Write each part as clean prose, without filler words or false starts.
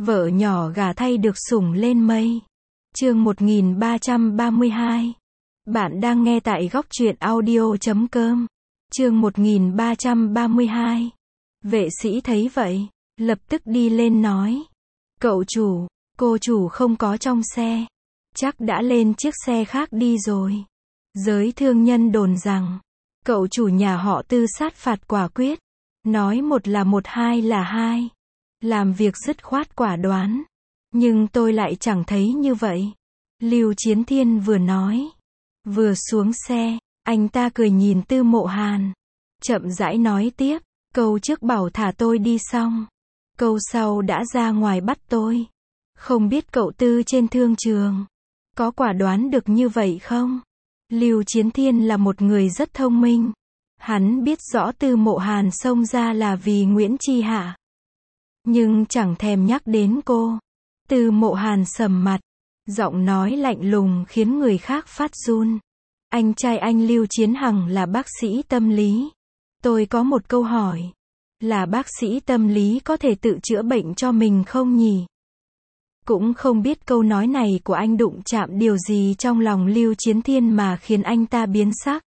Vợ nhỏ gả thay được sủng lên mây. Chương 1332. Bạn đang nghe tại góc truyện audio.com. Chương 1332. Vệ sĩ thấy vậy, lập tức đi lên nói. Cậu chủ, cô chủ không có trong xe. Chắc đã lên chiếc xe khác đi rồi. Giới thương nhân đồn rằng, cậu chủ nhà họ Tư sát phạt quả quyết. Nói một là một, hai là hai. Làm việc dứt khoát quả đoán. Nhưng tôi lại chẳng thấy như vậy. Lưu Chiến Thiên vừa nói. Vừa xuống xe, anh ta cười nhìn Tư Mộ Hàn. Chậm rãi nói tiếp. Câu trước bảo thả tôi đi xong. Câu sau đã ra ngoài bắt tôi. Không biết cậu Tư trên thương trường có quả đoán được như vậy không? Lưu Chiến Thiên là một người rất thông minh. Hắn biết rõ Tư Mộ Hàn xông ra là vì Nguyễn Chi Hạ. Nhưng chẳng thèm nhắc đến cô. Tư Mộ Hàn sầm mặt. Giọng nói lạnh lùng khiến người khác phát run. Anh trai anh Lưu Chiến Hằng là bác sĩ tâm lý. Tôi có một câu hỏi. Là bác sĩ tâm lý có thể tự chữa bệnh cho mình không nhỉ? Cũng không biết câu nói này của anh đụng chạm điều gì trong lòng Lưu Chiến Thiên mà khiến anh ta biến sắc.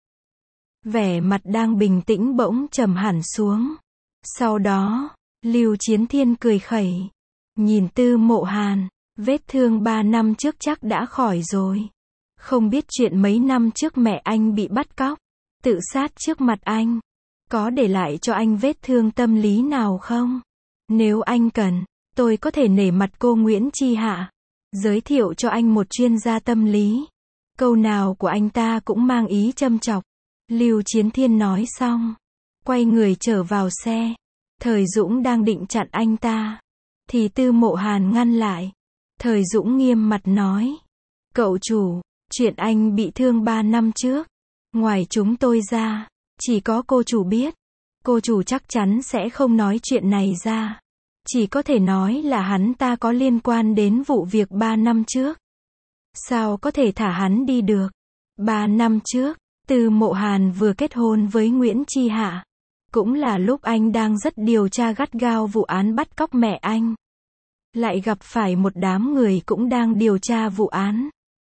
Vẻ mặt đang bình tĩnh bỗng trầm hẳn xuống. Sau đó, Lưu Chiến Thiên cười khẩy. Nhìn Tư Mộ Hàn, vết thương 3 năm trước chắc đã khỏi rồi. Không biết chuyện mấy năm trước mẹ anh bị bắt cóc, tự sát trước mặt anh. Có để lại cho anh vết thương tâm lý nào không? Nếu anh cần, tôi có thể nể mặt cô Nguyễn Chi Hạ. Giới thiệu cho anh một chuyên gia tâm lý. Câu nào của anh ta cũng mang ý châm chọc. Lưu Chiến Thiên nói xong. Quay người trở vào xe. Thời Dũng đang định chặn anh ta. Thì Tư Mộ Hàn ngăn lại. Thời Dũng nghiêm mặt nói. Cậu chủ, chuyện anh bị thương 3 năm trước. Ngoài chúng tôi ra, chỉ có cô chủ biết. Cô chủ chắc chắn sẽ không nói chuyện này ra. Chỉ có thể nói là hắn ta có liên quan đến vụ việc 3 năm trước. Sao có thể thả hắn đi được? 3 năm trước, Tư Mộ Hàn vừa kết hôn với Nguyễn Chi Hạ. Cũng là lúc anh đang rất điều tra gắt gao vụ án bắt cóc mẹ anh. Lại gặp phải một đám người cũng đang điều tra vụ án.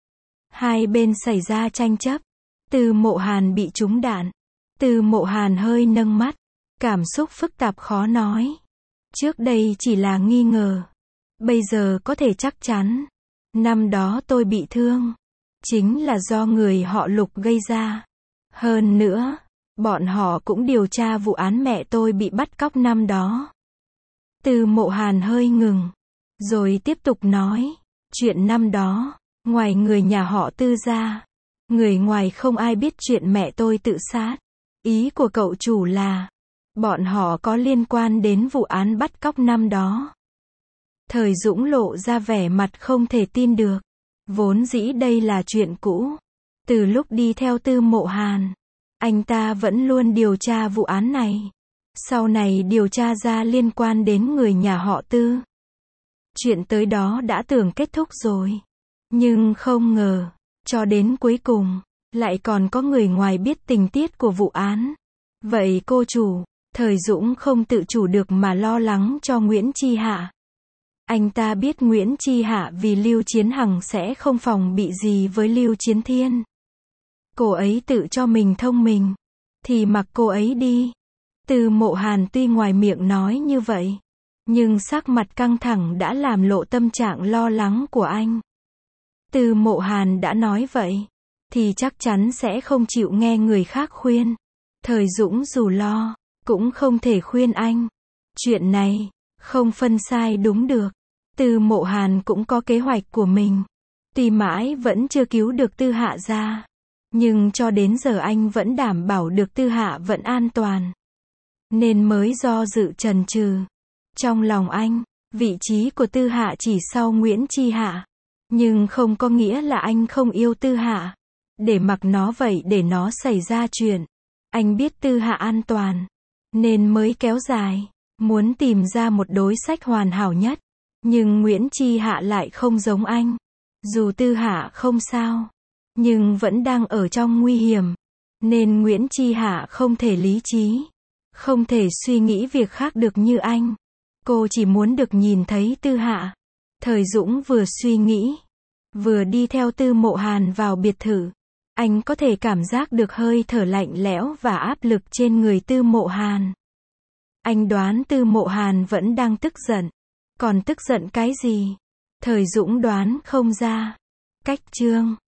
Hai bên xảy ra tranh chấp. Tư Mộ Hàn bị trúng đạn. Tư Mộ Hàn hơi nâng mắt. Cảm xúc phức tạp khó nói. Trước đây chỉ là nghi ngờ. Bây giờ có thể chắc chắn. Năm đó tôi bị thương. Chính là do người họ Lục gây ra. Hơn nữa, bọn họ cũng điều tra vụ án mẹ tôi bị bắt cóc năm đó. Tư Mộ Hàn hơi ngừng. Rồi tiếp tục nói. Chuyện năm đó, ngoài người nhà họ Tư ra, người ngoài không ai biết chuyện mẹ tôi tự sát. Ý của cậu chủ là, bọn họ có liên quan đến vụ án bắt cóc năm đó. Thời Dũng lộ ra vẻ mặt không thể tin được. Vốn dĩ đây là chuyện cũ. Từ lúc đi theo Tư Mộ Hàn, anh ta vẫn luôn điều tra vụ án này. Sau này điều tra ra liên quan đến người nhà họ Tư. Chuyện tới đó đã tưởng kết thúc rồi. Nhưng không ngờ, cho đến cuối cùng, lại còn có người ngoài biết tình tiết của vụ án. Vậy cô chủ, Thời Dũng không tự chủ được mà lo lắng cho Nguyễn Chi Hạ. Anh ta biết Nguyễn Chi Hạ vì Lưu Chiến Hằng sẽ không phòng bị gì với Lưu Chiến Thiên. Cô ấy tự cho mình thông minh, thì mặc cô ấy đi. Tư Mộ Hàn tuy ngoài miệng nói như vậy, nhưng sắc mặt căng thẳng đã làm lộ tâm trạng lo lắng của anh. Tư Mộ Hàn đã nói vậy, thì chắc chắn sẽ không chịu nghe người khác khuyên. Thời Dũng dù lo, cũng không thể khuyên anh. Chuyện này, không phân sai đúng được. Tư Mộ Hàn cũng có kế hoạch của mình. Tuy mãi vẫn chưa cứu được Tư Hạ ra. Nhưng cho đến giờ anh vẫn đảm bảo được Tư Hạ vẫn an toàn. Nên mới do dự chần chừ. Trong lòng anh, vị trí của Tư Hạ chỉ sau Nguyễn Chi Hạ. Nhưng không có nghĩa là anh không yêu Tư Hạ. Để mặc nó vậy để nó xảy ra chuyện. Anh biết Tư Hạ an toàn. Nên mới kéo dài. Muốn tìm ra một đối sách hoàn hảo nhất. Nhưng Nguyễn Chi Hạ lại không giống anh. Dù Tư Hạ không sao, nhưng vẫn đang ở trong nguy hiểm. Nên Nguyễn Chi Hạ không thể lý trí. Không thể suy nghĩ việc khác được như anh. Cô chỉ muốn được nhìn thấy Tư Hạ. Thời Dũng vừa suy nghĩ, vừa đi theo Tư Mộ Hàn vào biệt thự. Anh có thể cảm giác được hơi thở lạnh lẽo và áp lực trên người Tư Mộ Hàn. Anh đoán Tư Mộ Hàn vẫn đang tức giận. Còn tức giận cái gì? Thời Dũng đoán không ra. Cách chương